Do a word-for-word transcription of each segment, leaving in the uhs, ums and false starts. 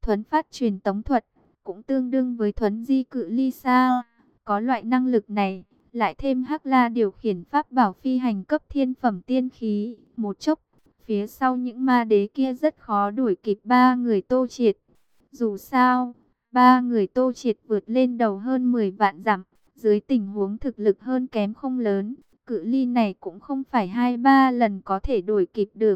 Thuấn phát truyền tống thuật cũng tương đương với thuấn di cự ly xa. Có loại năng lực này, lại thêm Hắc La điều khiển pháp bảo phi hành cấp thiên phẩm tiên khí, một chốc, phía sau những ma đế kia rất khó đuổi kịp ba người Tô Triệt. Dù sao, ba người Tô Triệt vượt lên đầu hơn mười vạn dặm, dưới tình huống thực lực hơn kém không lớn, cự ly này cũng không phải hai ba lần có thể đuổi kịp được.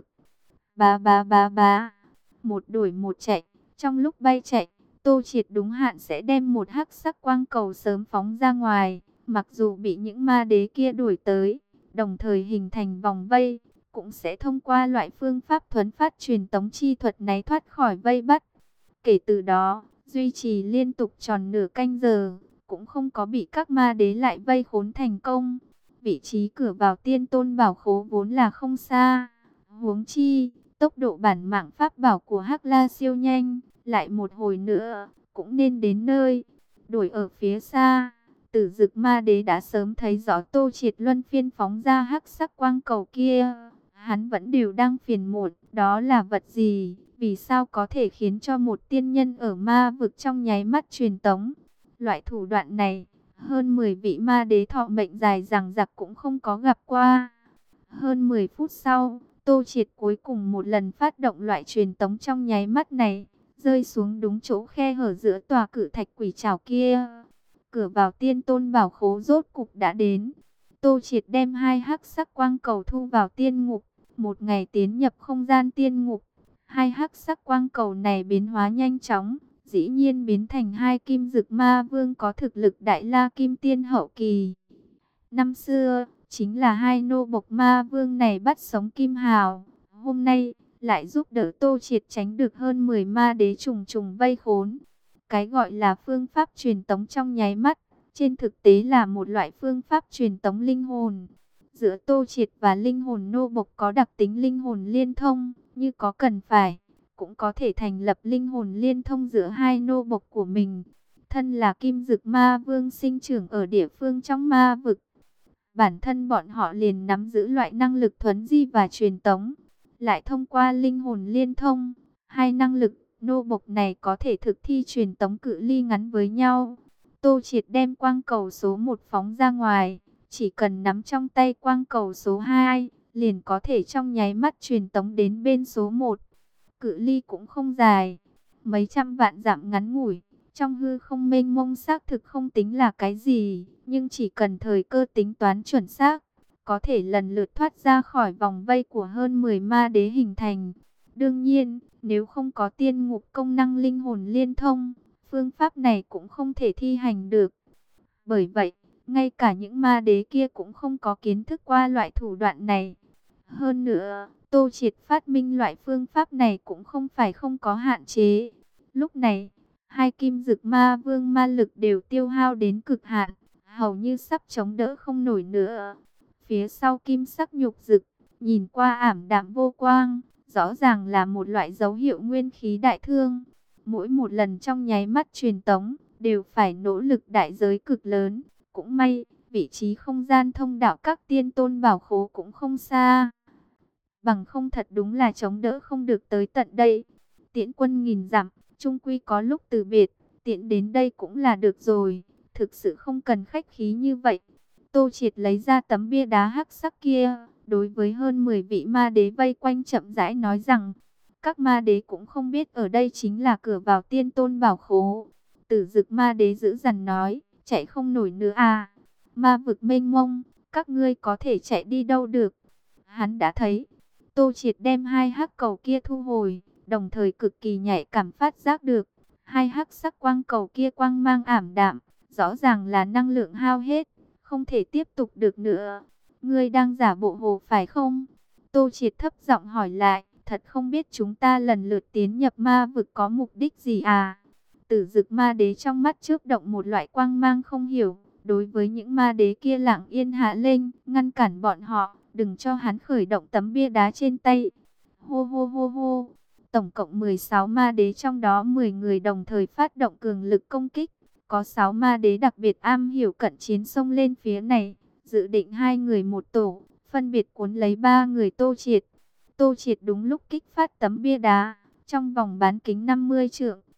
Ba ba ba ba, một đuổi một chạy, trong lúc bay chạy, Tô Triệt đúng hạn sẽ đem một hắc sắc quang cầu sớm phóng ra ngoài, mặc dù bị những ma đế kia đuổi tới, đồng thời hình thành vòng vây, cũng sẽ thông qua loại phương pháp thuấn phát truyền tống chi thuật này thoát khỏi vây bắt. Kể từ đó, duy trì liên tục tròn nửa canh giờ, cũng không có bị các ma đế lại vây khốn thành công. Vị trí cửa vào tiên tôn bảo khố vốn là không xa, huống chi tốc độ bản mạng pháp bảo của Hắc La siêu nhanh, lại một hồi nữa cũng nên đến nơi. Đuổi ở phía xa, Tử Dực Ma Đế đã sớm thấy rõ Tô Triệt luân phiên phóng ra hắc sắc quang cầu kia. Hắn vẫn đều đang phiền muộn, đó là vật gì? Vì sao có thể khiến cho một tiên nhân ở ma vực trong nháy mắt truyền tống? Loại thủ đoạn này, hơn mười vị ma đế thọ mệnh dài dằng dặc cũng không có gặp qua. Hơn mười phút sau, Tô Triệt cuối cùng một lần phát động loại truyền tống trong nháy mắt này, rơi xuống đúng chỗ khe hở giữa tòa cự thạch quỷ trảo kia. Cửa vào tiên tôn bảo khố rốt cục đã đến. Tô Triệt đem hai hắc sắc quang cầu thu vào tiên ngục, một ngày tiến nhập không gian tiên ngục. Hai hắc sắc quang cầu này biến hóa nhanh chóng, dĩ nhiên biến thành hai kim dực ma vương có thực lực đại la kim tiên hậu kỳ. Năm xưa, chính là hai nô bộc ma vương này bắt sống Kim Hào, hôm nay lại giúp đỡ Tô Triệt tránh được hơn mười ma đế trùng trùng vây khốn. Cái gọi là phương pháp truyền tống trong nháy mắt, trên thực tế là một loại phương pháp truyền tống linh hồn. Giữa Tô Triệt và linh hồn nô bộc có đặc tính linh hồn liên thông, như có cần phải, cũng có thể thành lập linh hồn liên thông giữa hai nô bộc của mình. Thân là Kim Dực Ma Vương sinh trưởng ở địa phương trong ma vực, bản thân bọn họ liền nắm giữ loại năng lực thuấn di và truyền tống, lại thông qua linh hồn liên thông, hai năng lực nô bộc này có thể thực thi truyền tống cự ly ngắn với nhau. Tô Triệt đem quang cầu số một phóng ra ngoài, chỉ cần nắm trong tay quang cầu số hai, liền có thể trong nháy mắt truyền tống đến bên số một. Cự ly cũng không dài, mấy trăm vạn dặm ngắn ngủi, trong hư không mênh mông xác thực không tính là cái gì, nhưng chỉ cần thời cơ tính toán chuẩn xác, có thể lần lượt thoát ra khỏi vòng vây của hơn mười ma đế hình thành. Đương nhiên, nếu không có tiên ngục công năng linh hồn liên thông, phương pháp này cũng không thể thi hành được. Bởi vậy, ngay cả những ma đế kia cũng không có kiến thức qua loại thủ đoạn này. Hơn nữa, Tô Triệt phát minh loại phương pháp này cũng không phải không có hạn chế. Lúc này, hai kim dực ma vương ma lực đều tiêu hao đến cực hạn, hầu như sắp chống đỡ không nổi nữa. Phía sau kim sắc nhục dực, nhìn qua ảm đạm vô quang, rõ ràng là một loại dấu hiệu nguyên khí đại thương. Mỗi một lần trong nháy mắt truyền tống, đều phải nỗ lực đại giới cực lớn. Cũng may, vị trí không gian thông đạo các tiên tôn bảo khố cũng không xa. Bằng không thật đúng là chống đỡ không được tới tận đây. Tiễn quân nghìn dặm, chung quy có lúc từ biệt, tiện đến đây cũng là được rồi. Thực sự không cần khách khí như vậy. Tô Triệt lấy ra tấm bia đá hắc sắc kia, đối với hơn mười vị ma đế vây quanh chậm rãi nói rằng, các ma đế cũng không biết ở đây chính là cửa vào tiên tôn bảo khố. Tử Dực Ma Đế dữ dằn nói, chạy không nổi nữa à? Ma vực mênh mông, các ngươi có thể chạy đi đâu được? Hắn đã thấy, Tô Triệt đem hai hắc cầu kia thu hồi, đồng thời cực kỳ nhạy cảm phát giác được, hai hắc sắc quang cầu kia quang mang ảm đạm, rõ ràng là năng lượng hao hết, không thể tiếp tục được nữa. Ngươi đang giả bộ hồ phải không? Tô Triệt thấp giọng hỏi lại, thật không biết chúng ta lần lượt tiến nhập ma vực có mục đích gì à? Tử Dực Ma Đế trong mắt chớp động một loại quang mang không hiểu, đối với những ma đế kia lặng yên hạ lên, ngăn cản bọn họ, đừng cho hắn khởi động tấm bia đá trên tay. Hô hô hô hô, tổng cộng mười sáu ma đế, trong đó mười người đồng thời phát động cường lực công kích, có sáu ma đế đặc biệt am hiểu cận chiến xông lên phía này, dự định hai người một tổ, phân biệt cuốn lấy ba người Tô Triệt. Tô Triệt đúng lúc kích phát tấm bia đá, trong vòng bán kính năm mươi trượng,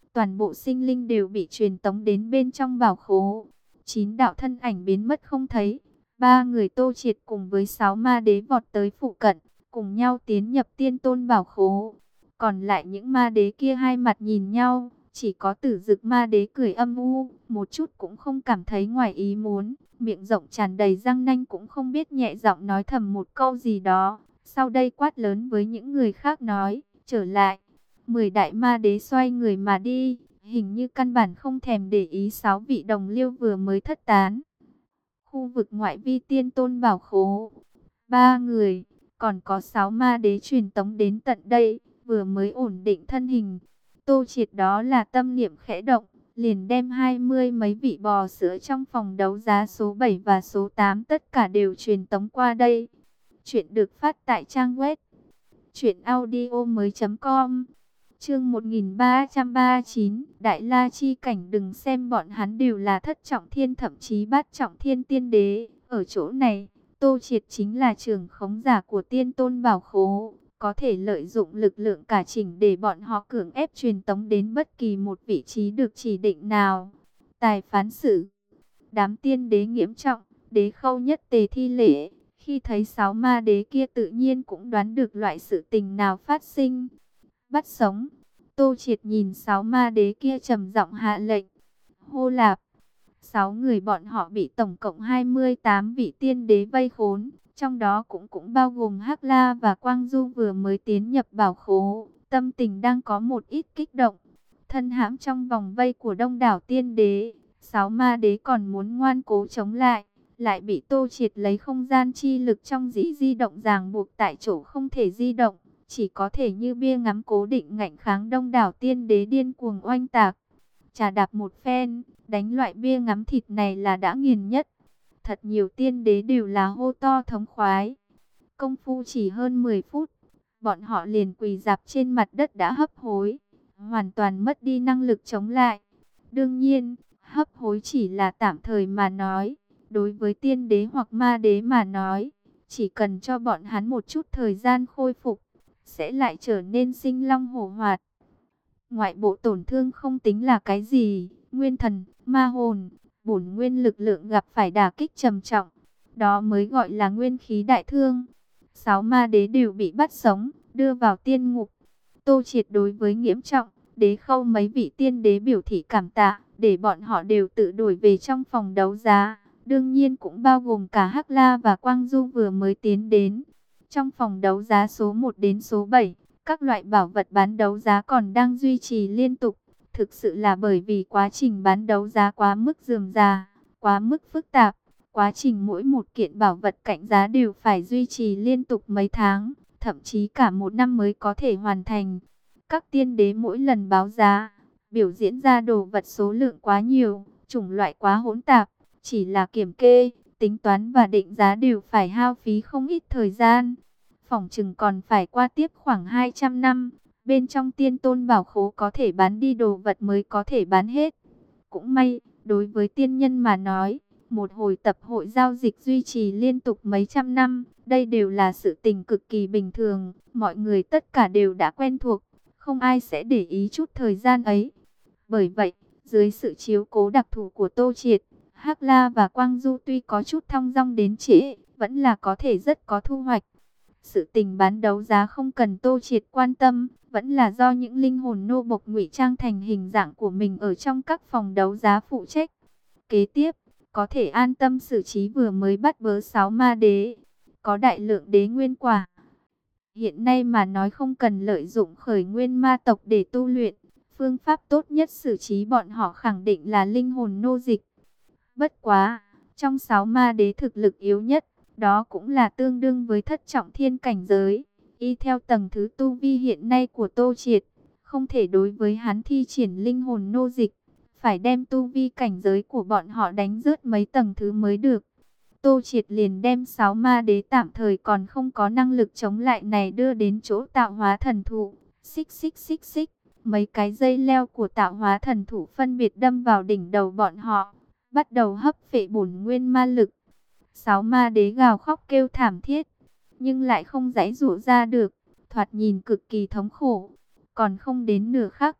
toàn bộ sinh linh đều bị truyền tống đến bên trong bảo khố. Chín đạo thân ảnh biến mất không thấy. Ba người Tô Triệt cùng với sáu ma đế vọt tới phụ cận, cùng nhau tiến nhập tiên tôn bảo khố. Còn lại những ma đế kia hai mặt nhìn nhau, chỉ có Tử Dực ma đế cười âm u, một chút cũng không cảm thấy ngoài ý muốn, miệng rộng tràn đầy răng nanh cũng không biết nhẹ giọng nói thầm một câu gì đó. Sau đây quát lớn với những người khác nói, trở lại. Mười đại ma đế xoay người mà đi, hình như căn bản không thèm để ý sáu vị đồng liêu vừa mới thất tán. Khu vực ngoại vi tiên tôn bảo khố, ba người, còn có sáu ma đế truyền tống đến tận đây, vừa mới ổn định thân hình. Tô Triệt đó là tâm niệm khẽ động, liền đem hai mươi mấy vị bò sữa trong phòng đấu giá số bảy và số tám tất cả đều truyền tống qua đây. Chuyện được phát tại trang web truyện audio mới chấm com. Chương một nghìn ba trăm ba mươi chín, Đại La chi cảnh. Đừng xem bọn hắn đều là thất trọng thiên thậm chí bát trọng thiên tiên đế, ở chỗ này, Tô Triệt chính là trưởng khống giả của tiên tôn bảo khố, có thể lợi dụng lực lượng cả chỉnh để bọn họ cưỡng ép truyền tống đến bất kỳ một vị trí được chỉ định nào. Tài phán xử, đám tiên đế nghiễm trọng, đế khâu nhất tề thi lễ, khi thấy sáu ma đế kia tự nhiên cũng đoán được loại sự tình nào phát sinh. Bắt sống. Tô Triệt nhìn sáu ma đế kia trầm giọng hạ lệnh. Hô Lạp. Sáu người bọn họ bị tổng cộng hai mươi tám vị tiên đế vây khốn, trong đó cũng cũng bao gồm Hắc La và Quang Du vừa mới tiến nhập bảo khố, tâm tình đang có một ít kích động. Thân hãm trong vòng vây của đông đảo tiên đế, sáu ma đế còn muốn ngoan cố chống lại, lại bị Tô Triệt lấy không gian chi lực trong dĩ di động ràng buộc tại chỗ không thể di động, chỉ có thể như bia ngắm cố định ngạnh kháng đông đảo tiên đế điên cuồng oanh tạc. Chà đạp một phen, đánh loại bia ngắm thịt này là đã nghiền nhất. Thật nhiều tiên đế đều là hô to thống khoái. Công phu chỉ hơn mười phút, bọn họ liền quỳ rạp trên mặt đất đã hấp hối, hoàn toàn mất đi năng lực chống lại. Đương nhiên, hấp hối chỉ là tạm thời mà nói, đối với tiên đế hoặc ma đế mà nói, chỉ cần cho bọn hắn một chút thời gian khôi phục, sẽ lại trở nên sinh long hổ hoạt. Ngoại bộ tổn thương không tính là cái gì, nguyên thần, ma hồn, bổn nguyên lực lượng gặp phải đả kích trầm trọng, đó mới gọi là nguyên khí đại thương. Sáu ma đế đều bị bắt sống, đưa vào tiên ngục. Tô Triệt đối với nghiễm trọng, đế khâu mấy vị tiên đế biểu thị cảm tạ, để bọn họ đều tự đổi về trong phòng đấu giá. Đương nhiên cũng bao gồm cả Hắc La và Quang Du vừa mới tiến đến. Trong phòng đấu giá số một đến số bảy, các loại bảo vật bán đấu giá còn đang duy trì liên tục. Thực sự là bởi vì quá trình bán đấu giá quá mức rườm rà, quá mức phức tạp. Quá trình mỗi một kiện bảo vật cạnh giá đều phải duy trì liên tục mấy tháng, thậm chí cả một năm mới có thể hoàn thành. Các tiên đế mỗi lần báo giá, biểu diễn ra đồ vật số lượng quá nhiều, chủng loại quá hỗn tạp. Chỉ là kiểm kê, tính toán và định giá đều phải hao phí không ít thời gian. Phỏng chừng còn phải qua tiếp khoảng hai trăm năm. Bên trong tiên tôn bảo khố có thể bán đi đồ vật mới có thể bán hết. Cũng may, đối với tiên nhân mà nói, một hồi tập hội giao dịch duy trì liên tục mấy trăm năm, đây đều là sự tình cực kỳ bình thường. Mọi người tất cả đều đã quen thuộc, không ai sẽ để ý chút thời gian ấy. Bởi vậy, dưới sự chiếu cố đặc thù của Tô Triệt, Hắc La và Quang Du tuy có chút thong dong đến trễ, vẫn là có thể rất có thu hoạch. Sự tình bán đấu giá không cần Tô Triệt quan tâm, vẫn là do những linh hồn nô bộc ngụy trang thành hình dạng của mình ở trong các phòng đấu giá phụ trách. Kế tiếp, có thể an tâm xử trí vừa mới bắt bớ sáu ma đế, có đại lượng đế nguyên quả. Hiện nay mà nói không cần lợi dụng khởi nguyên ma tộc để tu luyện, phương pháp tốt nhất xử trí bọn họ khẳng định là linh hồn nô dịch. Bất quá, trong sáu ma đế thực lực yếu nhất, đó cũng là tương đương với thất trọng thiên cảnh giới. Y theo tầng thứ tu vi hiện nay của Tô Triệt, không thể đối với hắn thi triển linh hồn nô dịch, phải đem tu vi cảnh giới của bọn họ đánh rớt mấy tầng thứ mới được. Tô Triệt liền đem sáu ma đế tạm thời còn không có năng lực chống lại này đưa đến chỗ tạo hóa thần thụ. Xích xích xích xích, mấy cái dây leo của tạo hóa thần thụ phân biệt đâm vào đỉnh đầu bọn họ, bắt đầu hấp phệ bổn nguyên ma lực. Sáu ma đế gào khóc kêu thảm thiết, nhưng lại không giãy giụa ra được, thoạt nhìn cực kỳ thống khổ. Còn không đến nửa khắc,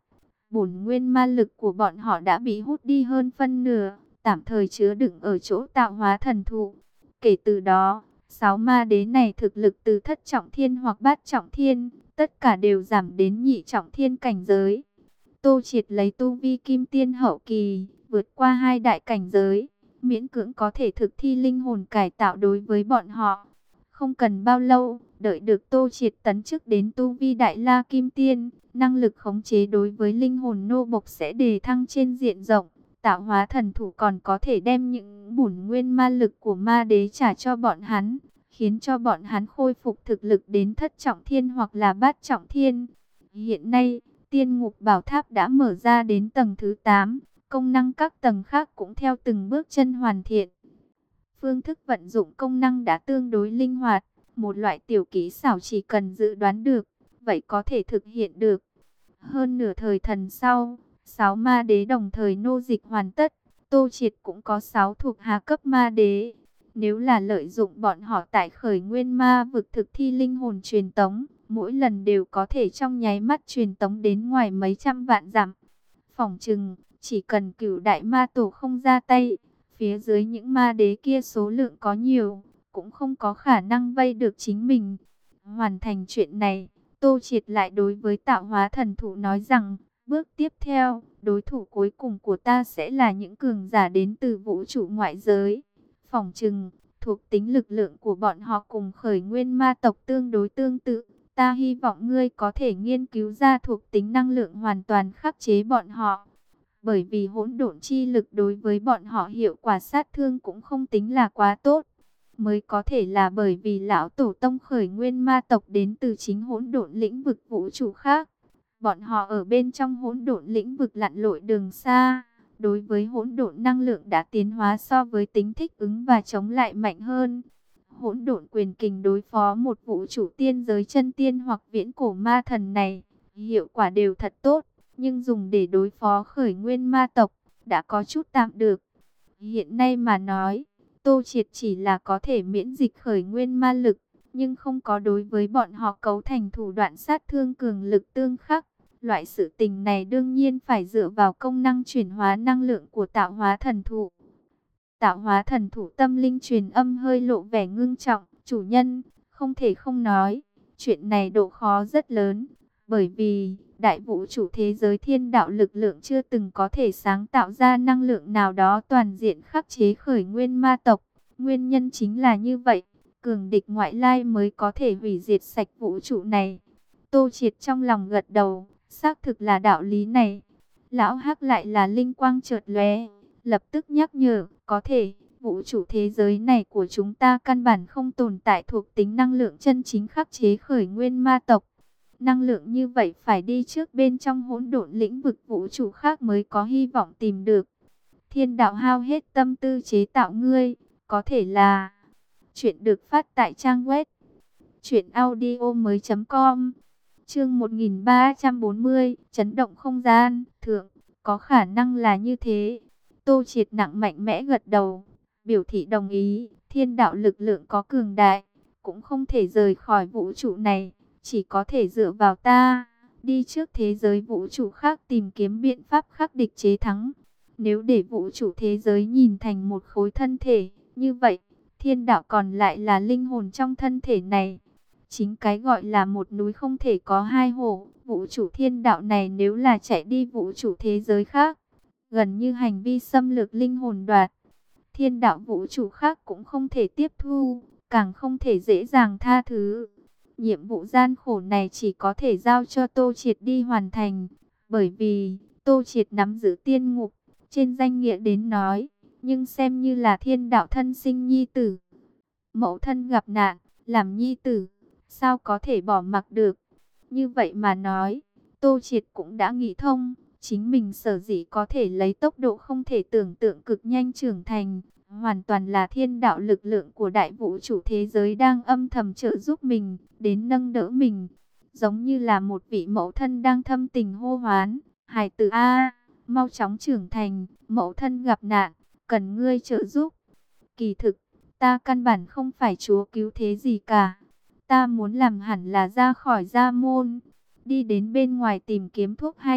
Bổn nguyên ma lực của bọn họ đã bị hút đi hơn phân nửa, tạm thời chứa đựng ở chỗ tạo hóa thần thụ. Kể từ đó, sáu ma đế này thực lực từ thất trọng thiên hoặc bát trọng thiên, tất cả đều giảm đến nhị trọng thiên cảnh giới. Tô Triệt lấy tu vi kim tiên hậu kỳ, vượt qua hai đại cảnh giới, miễn cưỡng có thể thực thi linh hồn cải tạo đối với bọn họ. Không cần bao lâu, đợi được Tô Triệt tấn chức đến tu vi đại la kim tiên, năng lực khống chế đối với linh hồn nô bộc sẽ đề thăng trên diện rộng. Tạo hóa thần thủ còn có thể đem những bổn nguyên ma lực của ma đế trả cho bọn hắn, khiến cho bọn hắn khôi phục thực lực đến thất trọng thiên hoặc là bát trọng thiên. Hiện nay, Tiên Ngục Bảo Tháp đã mở ra đến tầng thứ tám, công năng các tầng khác cũng theo từng bước chân hoàn thiện. Phương thức vận dụng công năng đã tương đối linh hoạt, một loại tiểu kỹ xảo chỉ cần dự đoán được, vậy có thể thực hiện được. Hơn nửa thời thần sau, sáu ma đế đồng thời nô dịch hoàn tất, Tô Triệt cũng có sáu thuộc hạ cấp ma đế. Nếu là lợi dụng bọn họ tại khởi nguyên ma vực thực thi linh hồn truyền tống, mỗi lần đều có thể trong nháy mắt truyền tống đến ngoài mấy trăm vạn dặm. Phỏng chừng, chỉ cần cửu đại ma tổ không ra tay, phía dưới những ma đế kia số lượng có nhiều, cũng không có khả năng vây được chính mình. Hoàn thành chuyện này, Tô Triệt lại đối với tạo hóa thần thụ nói rằng, bước tiếp theo, đối thủ cuối cùng của ta sẽ là những cường giả đến từ vũ trụ ngoại giới. Phỏng chừng, thuộc tính lực lượng của bọn họ cùng khởi nguyên ma tộc tương đối tương tự. Ta hy vọng ngươi có thể nghiên cứu ra thuộc tính năng lượng hoàn toàn khắc chế bọn họ. Bởi vì hỗn độn chi lực đối với bọn họ hiệu quả sát thương cũng không tính là quá tốt. Mới có thể là bởi vì lão tổ tông khởi nguyên ma tộc đến từ chính hỗn độn lĩnh vực vũ trụ khác. Bọn họ ở bên trong hỗn độn lĩnh vực lặn lội đường xa, đối với hỗn độn năng lượng đã tiến hóa so với tính thích ứng và chống lại mạnh hơn. Hỗn độn quyền kình đối phó một vũ trụ tiên giới chân tiên hoặc viễn cổ ma thần này, hiệu quả đều thật tốt, nhưng dùng để đối phó khởi nguyên ma tộc, đã có chút tạm được. Hiện nay mà nói, Tô Triệt chỉ là có thể miễn dịch khởi nguyên ma lực, nhưng không có đối với bọn họ cấu thành thủ đoạn sát thương cường lực tương khắc. Loại sự tình này đương nhiên phải dựa vào công năng chuyển hóa năng lượng của tạo hóa thần thụ. Tạo hóa thần thủ tâm linh truyền âm hơi lộ vẻ ngưng trọng. Chủ nhân, không thể không nói, chuyện này độ khó rất lớn. Bởi vì, đại vũ trụ thế giới thiên đạo lực lượng chưa từng có thể sáng tạo ra năng lượng nào đó toàn diện khắc chế khởi nguyên ma tộc. Nguyên nhân chính là như vậy, cường địch ngoại lai mới có thể hủy diệt sạch vũ trụ này. Tô Triệt trong lòng gật đầu, xác thực là đạo lý này. Lão Hắc lại là linh quang chợt lóe, lập tức nhắc nhở, có thể, vũ trụ thế giới này của chúng ta căn bản không tồn tại thuộc tính năng lượng chân chính khắc chế khởi nguyên ma tộc. Năng lượng như vậy phải đi trước bên trong hỗn độn lĩnh vực vũ trụ khác mới có hy vọng tìm được. Thiên đạo hao hết tâm tư chế tạo ngươi, có thể là... Chuyện được phát tại trang web truyện audio mới chấm com. Chương một nghìn ba trăm bốn mươi, chấn động không gian, thượng, có khả năng là như thế. Tô Triệt nặng mạnh mẽ gật đầu, biểu thị đồng ý. Thiên đạo lực lượng có cường đại, cũng không thể rời khỏi vũ trụ này, chỉ có thể dựa vào ta, đi trước thế giới vũ trụ khác tìm kiếm biện pháp khắc địch chế thắng. Nếu để vũ trụ thế giới nhìn thành một khối thân thể, như vậy, thiên đạo còn lại là linh hồn trong thân thể này. Chính cái gọi là một núi không thể có hai hổ, vũ trụ thiên đạo này nếu là chạy đi vũ trụ thế giới khác, gần như hành vi xâm lược linh hồn đoạt. Thiên đạo vũ trụ khác cũng không thể tiếp thu, càng không thể dễ dàng tha thứ. Nhiệm vụ gian khổ này chỉ có thể giao cho Tô Triệt đi hoàn thành, bởi vì Tô Triệt nắm giữ tiên ngục, trên danh nghĩa đến nói, nhưng xem như là thiên đạo thân sinh nhi tử. Mẫu thân gặp nạn, làm nhi tử, sao có thể bỏ mặc được? Như vậy mà nói, Tô Triệt cũng đã nghĩ thông, chính mình sở dĩ có thể lấy tốc độ không thể tưởng tượng cực nhanh trưởng thành, hoàn toàn là thiên đạo lực lượng của đại vũ trụ thế giới đang âm thầm trợ giúp mình, đến nâng đỡ mình. Giống như là một vị mẫu thân đang thâm tình hô hoán, hài tử a, mau chóng trưởng thành, mẫu thân gặp nạn, cần ngươi trợ giúp. Kỳ thực, ta căn bản không phải chúa cứu thế gì cả. Ta muốn làm hẳn là ra khỏi gia môn, đi đến bên ngoài tìm kiếm thuốc hay,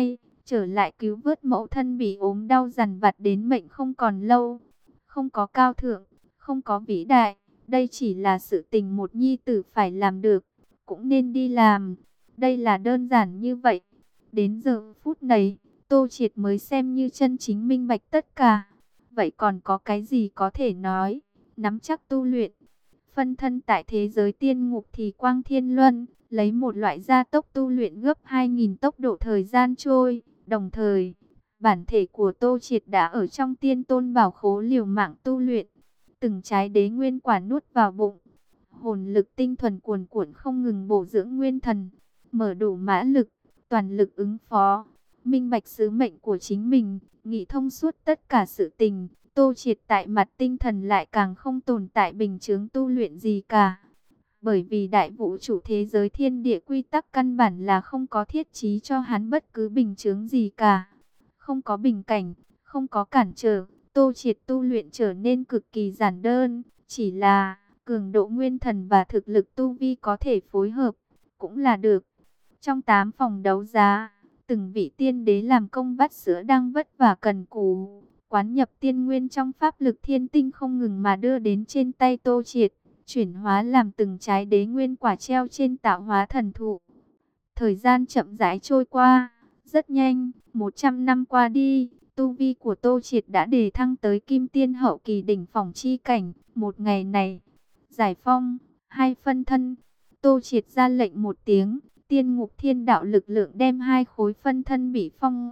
trở lại cứu vớt mẫu thân bị ốm đau dằn vặt đến mệnh không còn lâu. Không có cao thượng, không có vĩ đại, đây chỉ là sự tình một nhi tử phải làm được, cũng nên đi làm. Đây là đơn giản như vậy. Đến giờ phút này, Tô Triệt mới xem như chân chính minh bạch tất cả. Vậy còn có cái gì có thể nói? Nắm chắc tu luyện. Phân thân tại thế giới tiên ngục thì Quang Thiên Luân lấy một loại gia tốc tu luyện gấp hai nghìn tốc độ thời gian trôi. Đồng thời, bản thể của Tô Triệt đã ở trong tiên tôn bảo khố liều mạng tu luyện. Từng trái đế nguyên quả nuốt vào bụng. Hồn lực tinh thuần cuồn cuộn không ngừng bổ dưỡng nguyên thần. Mở đủ mã lực, toàn lực ứng phó. Minh bạch sứ mệnh của chính mình, nghĩ thông suốt tất cả sự tình. Tô Triệt tại mặt tinh thần lại càng không tồn tại bình chướng tu luyện gì cả. Bởi vì đại vũ trụ thế giới thiên địa quy tắc căn bản là không có thiết trí cho hắn bất cứ bình chướng gì cả. Không có bình cảnh, không có cản trở, Tô Triệt tu luyện trở nên cực kỳ giản đơn. Chỉ là cường độ nguyên thần và thực lực tu vi có thể phối hợp, cũng là được. Trong tám phòng đấu giá, từng vị tiên đế làm công vắt sữa đang vất vả cần cù. Quán nhập tiên nguyên trong pháp lực thiên tinh không ngừng mà đưa đến trên tay Tô Triệt, chuyển hóa làm từng trái đế nguyên quả treo trên tạo hóa thần thụ. Thời gian chậm rãi trôi qua, rất nhanh, một trăm năm qua đi, tu vi của Tô Triệt đã đề thăng tới kim tiên hậu kỳ đỉnh phong chi cảnh. Một ngày này, giải phong, hai phân thân, Tô Triệt ra lệnh một tiếng, tiên ngục thiên đạo lực lượng đem hai khối phân thân bị phong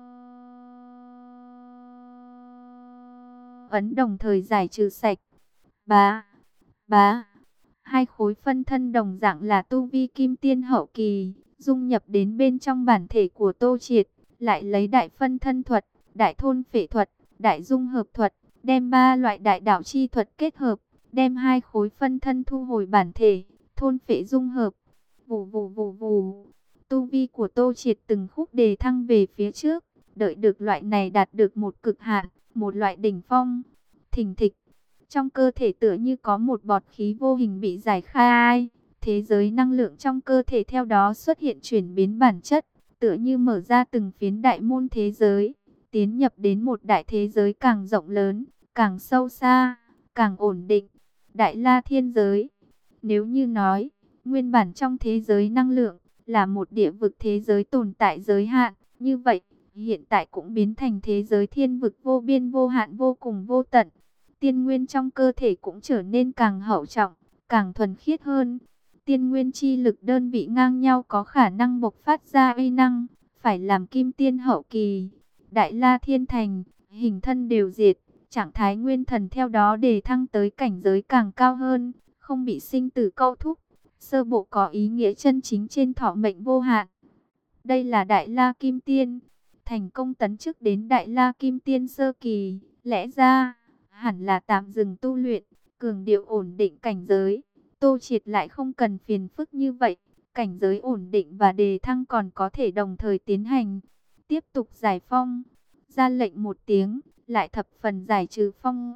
ấn đồng thời giải trừ sạch. Bá, bá, hai khối phân thân đồng dạng là tu vi kim tiên hậu kỳ, dung nhập đến bên trong bản thể của Tô Triệt, lại lấy đại phân thân thuật, đại thôn phệ thuật, đại dung hợp thuật, đem ba loại đại đạo chi thuật kết hợp, đem hai khối phân thân thu hồi bản thể, thôn phệ dung hợp. Vù vù vù vù, tu vi của Tô Triệt từng khúc đề thăng về phía trước, đợi được loại này đạt được một cực hạn, một loại đỉnh phong. Thình thịch, trong cơ thể tựa như có một bọt khí vô hình bị giải khai, thế giới năng lượng trong cơ thể theo đó xuất hiện chuyển biến bản chất, tựa như mở ra từng phiến đại môn thế giới, tiến nhập đến một đại thế giới càng rộng lớn, càng sâu xa, càng ổn định. Đại La Thiên giới. Nếu như nói, nguyên bản trong thế giới năng lượng là một địa vực thế giới tồn tại giới hạn, như vậy, hiện tại cũng biến thành thế giới thiên vực vô biên vô hạn vô cùng vô tận. Tiên nguyên trong cơ thể cũng trở nên càng hậu trọng, càng thuần khiết hơn. Tiên nguyên chi lực đơn vị ngang nhau có khả năng bộc phát ra uy năng, phải làm kim tiên hậu kỳ. Đại La Thiên Thành, hình thân đều diệt, trạng thái nguyên thần theo đó đề thăng tới cảnh giới càng cao hơn, không bị sinh tử câu thúc. Sơ bộ có ý nghĩa chân chính trên thọ mệnh vô hạn. Đây là Đại La Kim Tiên, thành công tấn chức đến Đại La Kim Tiên sơ kỳ, lẽ ra hẳn là tạm dừng tu luyện, cường điệu ổn định cảnh giới. Tô Triệt lại không cần phiền phức như vậy, cảnh giới ổn định và đề thăng còn có thể đồng thời tiến hành. Tiếp tục giải phong, ra lệnh một tiếng, lại thập phần giải trừ phong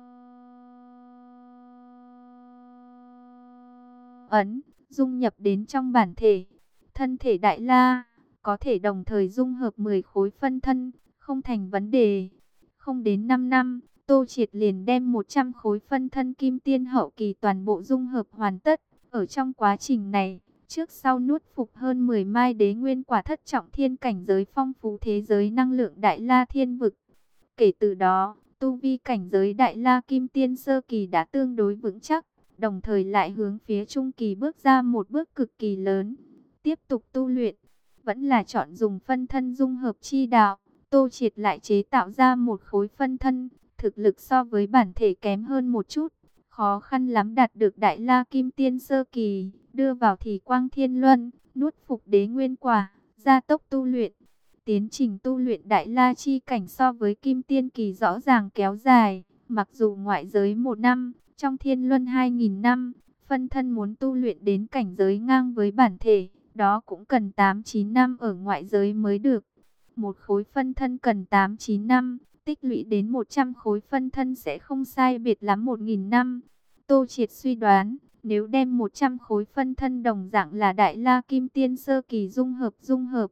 ấn, dung nhập đến trong bản thể. Thân thể Đại La có thể đồng thời dung hợp mười khối phân thân, không thành vấn đề. Không đến năm năm, Tô Triệt liền đem một trăm khối phân thân kim tiên hậu kỳ toàn bộ dung hợp hoàn tất. Ở trong quá trình này, trước sau nuốt phục hơn mười mai đế nguyên quả thất trọng thiên cảnh giới phong phú thế giới năng lượng Đại La Thiên vực. Kể từ đó, tu vi cảnh giới Đại La Kim Tiên sơ kỳ đã tương đối vững chắc, đồng thời lại hướng phía trung kỳ bước ra một bước cực kỳ lớn. Tiếp tục tu luyện, vẫn là chọn dùng phân thân dung hợp chi đạo. Tô Triệt lại chế tạo ra một khối phân thân, thực lực so với bản thể kém hơn một chút, khó khăn lắm đạt được Đại La Kim Tiên sơ kỳ, đưa vào thì Quang Thiên Luân, nuốt phục đế nguyên quả, gia tốc tu luyện. Tiến trình tu luyện Đại La chi cảnh so với Kim Tiên kỳ rõ ràng kéo dài, mặc dù ngoại giới một năm, trong Thiên Luân hai nghìn năm, phân thân muốn tu luyện đến cảnh giới ngang với bản thể, đó cũng cần tám chín năm ở ngoại giới mới được. Một khối phân thân cần tám chín năm, tích lũy đến một trăm khối phân thân sẽ không sai biệt lắm một nghìn năm. Tô Triệt suy đoán, nếu đem một trăm khối phân thân đồng dạng là Đại La Kim Tiên sơ kỳ dung hợp dung hợp,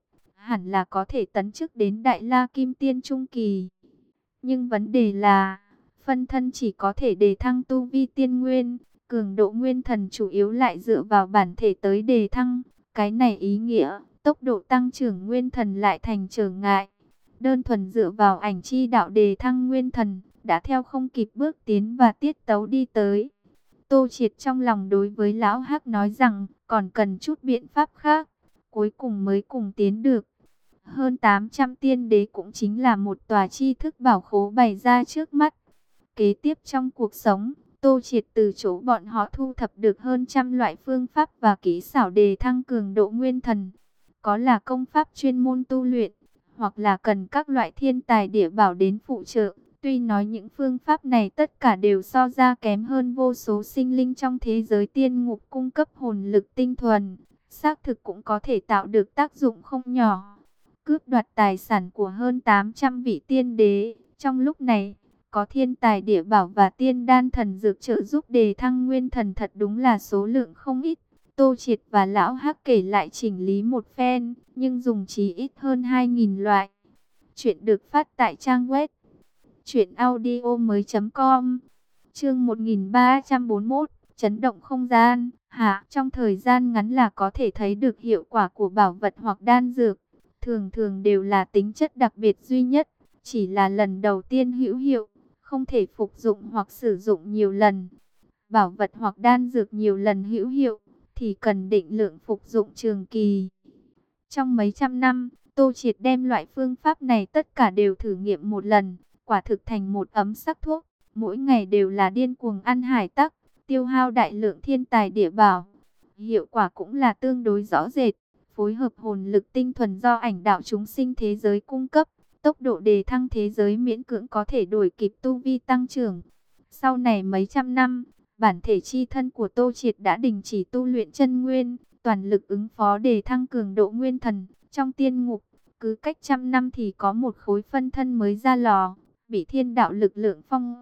hẳn là có thể tấn chức đến Đại La Kim Tiên Trung Kỳ. Nhưng vấn đề là, phân thân chỉ có thể đề thăng tu vi tiên nguyên, cường độ nguyên thần chủ yếu lại dựa vào bản thể tới đề thăng. Cái này ý nghĩa, tốc độ tăng trưởng nguyên thần lại thành trở ngại. Đơn thuần dựa vào ảnh chi đạo đề thăng nguyên thần, đã theo không kịp bước tiến và tiết tấu đi tới. Tô Triệt trong lòng đối với Lão Hắc nói rằng, còn cần chút biện pháp khác, cuối cùng mới cùng tiến được. Hơn tám trăm tiên đế cũng chính là một tòa tri thức bảo khố bày ra trước mắt. Kế tiếp trong cuộc sống, Tô Triệt từ chỗ bọn họ thu thập được hơn trăm loại phương pháp và kỹ xảo đề thăng cường độ nguyên thần. Có là công pháp chuyên môn tu luyện, hoặc là cần các loại thiên tài địa bảo đến phụ trợ. Tuy nói những phương pháp này tất cả đều so ra kém hơn vô số sinh linh trong thế giới tiên ngục cung cấp hồn lực tinh thuần, xác thực cũng có thể tạo được tác dụng không nhỏ. Cướp đoạt tài sản của hơn tám trăm vị tiên đế, trong lúc này, có thiên tài địa bảo và tiên đan thần dược trợ giúp đề thăng nguyên thần thật đúng là số lượng không ít. Tô Triệt và Lão Hắc kể lại chỉnh lý một phen, nhưng dùng chí ít hơn hai nghìn loại. Chuyện được phát tại trang web truyện audio mới chấm com. Chương một nghìn ba trăm bốn mươi mốt, chấn động không gian. Hạ, trong thời gian ngắn là có thể thấy được hiệu quả của bảo vật hoặc đan dược. Thường thường đều là tính chất đặc biệt duy nhất, chỉ là lần đầu tiên hữu hiệu, không thể phục dụng hoặc sử dụng nhiều lần. Bảo vật hoặc đan dược nhiều lần hữu hiệu, thì cần định lượng phục dụng trường kỳ. Trong mấy trăm năm, Tô Triệt đem loại phương pháp này tất cả đều thử nghiệm một lần, quả thực thành một ấm sắc thuốc. Mỗi ngày đều là điên cuồng ăn hải tắc, tiêu hao đại lượng thiên tài địa bảo. Hiệu quả cũng là tương đối rõ rệt, phối hợp hồn lực tinh thuần do ảnh đạo chúng sinh thế giới cung cấp. Tốc độ đề thăng thế giới miễn cưỡng có thể đuổi kịp tu vi tăng trưởng. Sau này mấy trăm năm, bản thể chi thân của Tô Triệt đã đình chỉ tu luyện chân nguyên, toàn lực ứng phó đề thăng cường độ nguyên thần. Trong tiên ngục, cứ cách trăm năm thì có một khối phân thân mới ra lò, bị thiên đạo lực lượng phong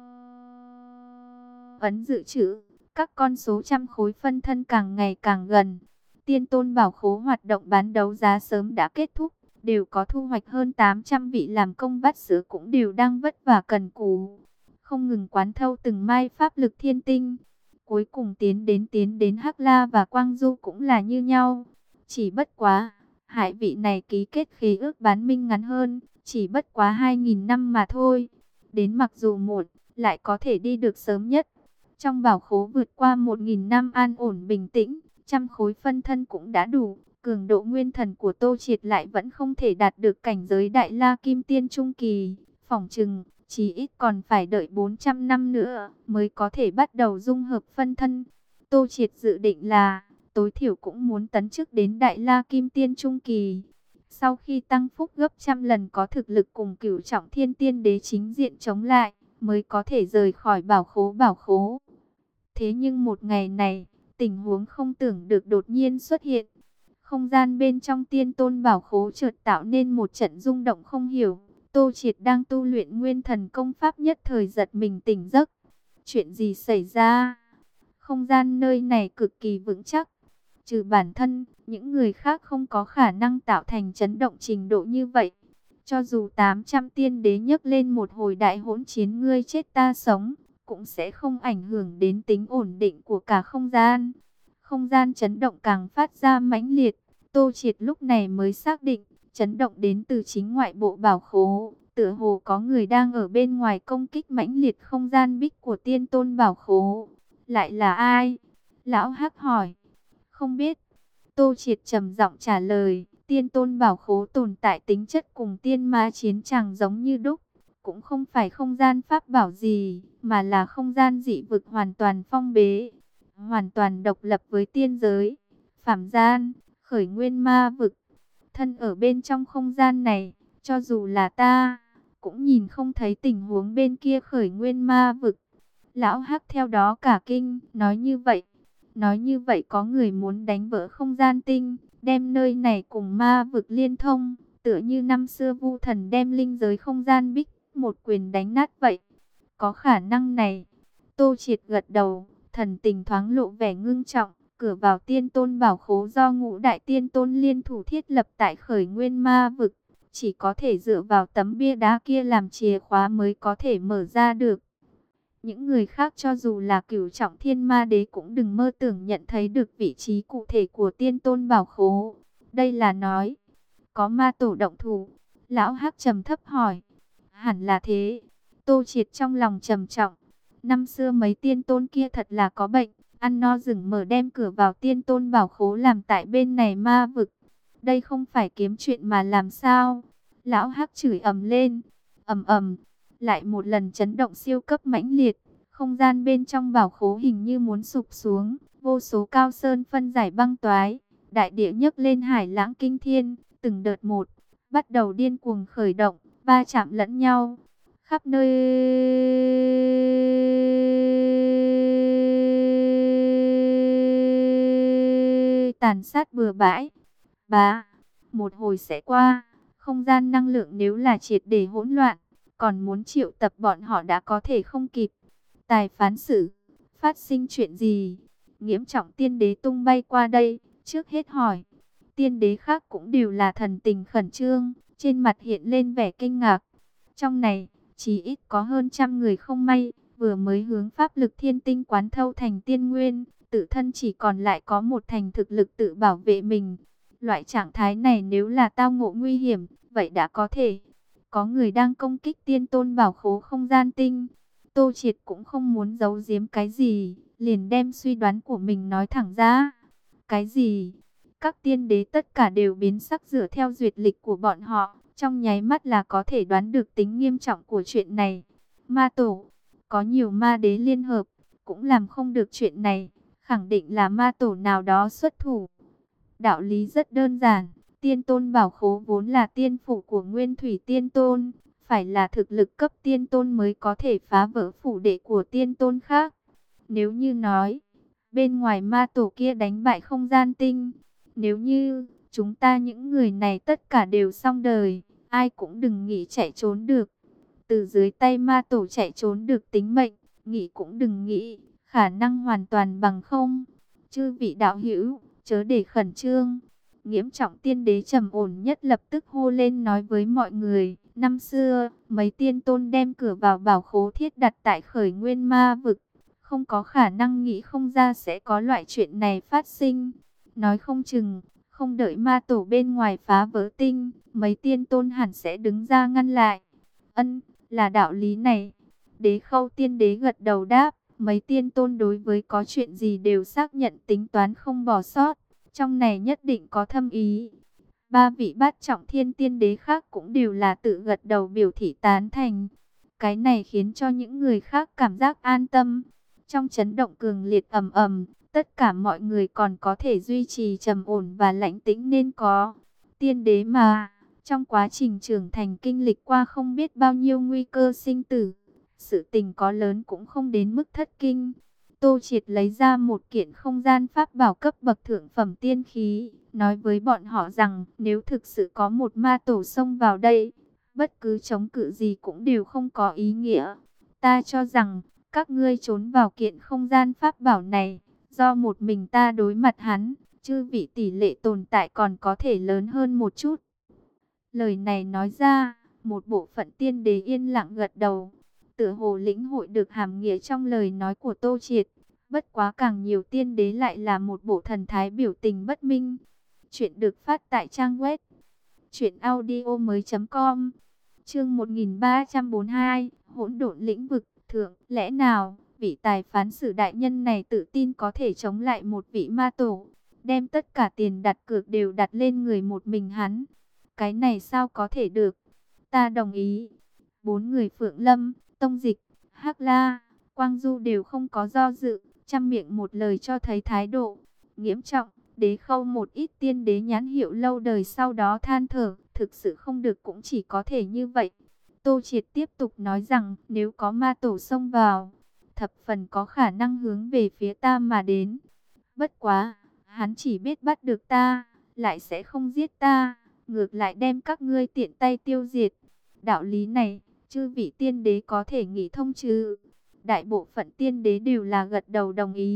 ấn dự trữ. Các con số trăm khối phân thân càng ngày càng gần. Tiên tôn bảo khố hoạt động bán đấu giá sớm đã kết thúc, đều có thu hoạch hơn tám trăm vị làm công vắt sữa cũng đều đang vất vả cần cù, không ngừng quán thâu từng mai pháp lực thiên tinh. Cuối cùng tiến đến tiến đến Hắc La và Quang Du cũng là như nhau. Chỉ bất quá, hai vị này ký kết khế ước bán minh ngắn hơn, chỉ bất quá hai nghìn năm mà thôi. Đến mặc dù muộn, lại có thể đi được sớm nhất. Trong bảo khố vượt qua một nghìn năm an ổn bình tĩnh, trăm khối phân thân cũng đã đủ. Cường độ nguyên thần của Tô Triệt lại vẫn không thể đạt được cảnh giới Đại La Kim Tiên Trung Kỳ. Phỏng chừng, chỉ ít còn phải đợi bốn trăm năm nữa mới có thể bắt đầu dung hợp phân thân. Tô Triệt dự định là, tối thiểu cũng muốn tấn chức đến Đại La Kim Tiên Trung Kỳ. Sau khi tăng phúc gấp trăm lần có thực lực cùng cửu trọng thiên tiên đế chính diện chống lại, mới có thể rời khỏi bảo khố bảo khố. Thế nhưng một ngày này, tình huống không tưởng được đột nhiên xuất hiện. Không gian bên trong tiên tôn bảo khố chợt tạo nên một trận rung động không hiểu. Tô Triệt đang tu luyện nguyên thần công pháp nhất thời giật mình tỉnh giấc. Chuyện gì xảy ra? Không gian nơi này cực kỳ vững chắc. Trừ bản thân, những người khác không có khả năng tạo thành chấn động trình độ như vậy. Cho dù tám trăm tiên đế nhấc lên một hồi đại hỗn chiến ngươi chết ta sống, cũng sẽ không ảnh hưởng đến tính ổn định của cả không gian. Không gian chấn động càng phát ra mãnh liệt. Tô Triệt lúc này mới xác định, chấn động đến từ chính ngoại bộ bảo khố. Tựa hồ có người đang ở bên ngoài công kích mãnh liệt không gian bích của tiên tôn bảo khố. Lại là ai? Lão Hắc hỏi. Không biết. Tô Triệt trầm giọng trả lời. Tiên tôn bảo khố tồn tại tính chất cùng tiên ma chiến tràng giống như đúc. Cũng không phải không gian pháp bảo gì, mà là không gian dị vực hoàn toàn phong bế. Hoàn toàn độc lập với tiên giới, phàm gian, khởi nguyên ma vực. Thân ở bên trong không gian này, cho dù là ta, cũng nhìn không thấy tình huống bên kia khởi nguyên ma vực. Lão Hắc theo đó cả kinh, nói như vậy. Nói như vậy có người muốn đánh vỡ không gian tinh, đem nơi này cùng ma vực liên thông. Tựa như năm xưa Vu Thần đem linh giới không gian bích, một quyền đánh nát vậy. Có khả năng này. Tô Triệt gật đầu, thần tình thoáng lộ vẻ ngưng trọng. Cửa vào tiên tôn bảo khố do ngũ đại tiên tôn liên thủ thiết lập tại khởi nguyên ma vực, chỉ có thể dựa vào tấm bia đá kia làm chìa khóa mới có thể mở ra được. Những người khác cho dù là cửu trọng thiên ma đế cũng đừng mơ tưởng nhận thấy được vị trí cụ thể của tiên tôn bảo khố. Đây là nói, có ma tổ động thủ. Lão Hắc trầm thấp hỏi, hẳn là thế. Tô Triệt trong lòng trầm trọng. Năm xưa mấy tiên tôn kia thật là có bệnh, ăn no rừng mở đem cửa vào tiên tôn bảo khố làm tại bên này ma vực. Đây không phải kiếm chuyện mà làm sao? Lão Hắc chửi ầm lên, ầm ầm, lại một lần chấn động siêu cấp mãnh liệt. Không gian bên trong bảo khố hình như muốn sụp xuống, vô số cao sơn phân giải băng toái, đại địa nhấc lên hải lãng kinh thiên, từng đợt một, bắt đầu điên cuồng khởi động, va chạm lẫn nhau, khắp nơi tàn sát bừa bãi. Bá, một hồi sẽ qua, không gian năng lượng nếu là triệt để hỗn loạn, còn muốn triệu tập bọn họ đã có thể không kịp. Tài phán xử, phát sinh chuyện gì? Nghiễm Trọng tiên đế tung bay qua đây, trước hết hỏi. Tiên đế khác cũng đều là thần tình khẩn trương, trên mặt hiện lên vẻ kinh ngạc. Trong này, chỉ ít có hơn trăm người không may, vừa mới hướng pháp lực thiên tinh quán thâu thành tiên nguyên, tự thân chỉ còn lại có một thành thực lực tự bảo vệ mình. Loại trạng thái này nếu là tao ngộ nguy hiểm, vậy đã có thể. Có người đang công kích tiên tôn bảo khố không gian tinh. Tô Triệt cũng không muốn giấu giếm cái gì, liền đem suy đoán của mình nói thẳng ra. Cái gì? Các tiên đế tất cả đều biến sắc, dựa theo duyệt lịch của bọn họ, trong nháy mắt là có thể đoán được tính nghiêm trọng của chuyện này. Ma tổ, có nhiều ma đế liên hợp, cũng làm không được chuyện này, khẳng định là ma tổ nào đó xuất thủ. Đạo lý rất đơn giản, tiên tôn bảo khố vốn là tiên phủ của Nguyên Thủy Tiên Tôn, phải là thực lực cấp tiên tôn mới có thể phá vỡ phủ đệ của tiên tôn khác. Nếu như nói, bên ngoài ma tổ kia đánh bại không gian tinh, nếu như chúng ta những người này tất cả đều xong đời, ai cũng đừng nghĩ chạy trốn được. Từ dưới tay ma tổ chạy trốn được tính mệnh, nghĩ cũng đừng nghĩ, khả năng hoàn toàn bằng không. Chư vị đạo hữu, chớ để khẩn trương. Nghiễm Trọng tiên đế trầm ổn nhất lập tức hô lên nói với mọi người. Năm xưa, mấy tiên tôn đem cửa vào bảo khố thiết đặt tại khởi nguyên ma vực. Không có khả năng nghĩ không ra sẽ có loại chuyện này phát sinh. Nói không chừng, không đợi ma tổ bên ngoài phá vỡ tinh, mấy tiên tôn hẳn sẽ đứng ra ngăn lại. Ân, là đạo lý này. Đế Khâu tiên đế gật đầu đáp. Mấy tiên tôn đối với có chuyện gì đều xác nhận tính toán không bỏ sót. Trong này nhất định có thâm ý. Ba vị bát trọng thiên tiên đế khác cũng đều là tự gật đầu biểu thị tán thành. Cái này khiến cho những người khác cảm giác an tâm. Trong chấn động cường liệt ầm ầm, tất cả mọi người còn có thể duy trì trầm ổn và lãnh tĩnh nên có. Tiên đế mà, trong quá trình trưởng thành kinh lịch qua không biết bao nhiêu nguy cơ sinh tử. Sự tình có lớn cũng không đến mức thất kinh. Tô Triệt lấy ra một kiện không gian pháp bảo cấp bậc thượng phẩm tiên khí, nói với bọn họ rằng nếu thực sự có một ma tổ xông vào đây, bất cứ chống cự gì cũng đều không có ý nghĩa. Ta cho rằng các ngươi trốn vào kiện không gian pháp bảo này, do một mình ta đối mặt hắn, chư vị tỷ lệ tồn tại còn có thể lớn hơn một chút. Lời này nói ra, một bộ phận tiên đế yên lặng gật đầu. Tựa hồ lĩnh hội được hàm nghĩa trong lời nói của Tô Triệt. Bất quá càng nhiều tiên đế lại là một bộ thần thái biểu tình bất minh. Chuyện được phát tại trang web truyện audio mới chấm com. Chương một nghìn ba trăm bốn mươi hai, hỗn độn lĩnh vực thượng. Lẽ nào vị tài phán xử đại nhân này tự tin có thể chống lại một vị ma tổ, đem tất cả tiền đặt cược đều đặt lên người một mình hắn? Cái này sao có thể được? Ta đồng ý. Bốn người Phượng Lâm, Tông Dịch, Hắc La, Quang Du đều không có do dự, trăm miệng một lời cho thấy thái độ. Nghiễm Trọng, Đế Khâu một ít tiên đế nhãn hiệu lâu đời sau đó than thở, thực sự không được cũng chỉ có thể như vậy. Tô Triệt tiếp tục nói rằng nếu có ma tổ xông vào, thập phần có khả năng hướng về phía ta mà đến. Bất quá, hắn chỉ biết bắt được ta, lại sẽ không giết ta, ngược lại đem các ngươi tiện tay tiêu diệt. Đạo lý này, chư vị tiên đế có thể nghĩ thông chứ? Đại bộ phận tiên đế đều là gật đầu đồng ý.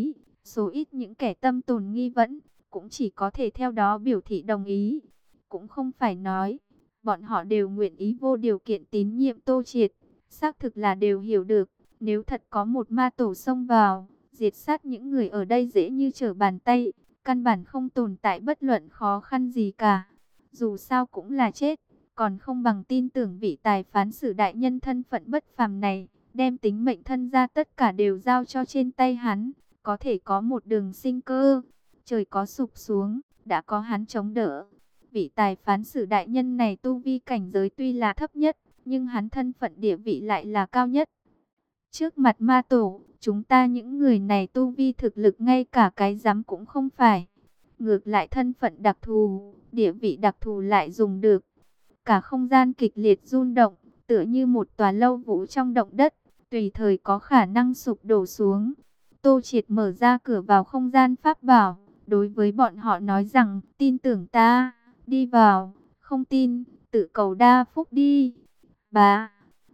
Số ít những kẻ tâm tồn nghi vấn, cũng chỉ có thể theo đó biểu thị đồng ý. Cũng không phải nói, bọn họ đều nguyện ý vô điều kiện tín nhiệm Tô Triệt. Xác thực là đều hiểu được, nếu thật có một ma tổ xông vào, diệt sát những người ở đây dễ như trở bàn tay, căn bản không tồn tại bất luận khó khăn gì cả. Dù sao cũng là chết, còn không bằng tin tưởng vị tài phán xử đại nhân thân phận bất phàm này, đem tính mệnh thân gia tất cả đều giao cho trên tay hắn, có thể có một đường sinh cơ. Trời có sụp xuống, đã có hắn chống đỡ. Vị tài phán xử đại nhân này tu vi cảnh giới tuy là thấp nhất, nhưng hắn thân phận địa vị lại là cao nhất. Trước mặt ma tổ, chúng ta những người này tu vi thực lực ngay cả cái dám cũng không phải. Ngược lại thân phận đặc thù, địa vị đặc thù lại dùng được. Cả không gian kịch liệt rung động, tựa như một tòa lâu vũ trong động đất, tùy thời có khả năng sụp đổ xuống. Tô Triệt mở ra cửa vào không gian pháp bảo, đối với bọn họ nói rằng, tin tưởng ta, đi vào, không tin, tự cầu đa phúc đi. Bá,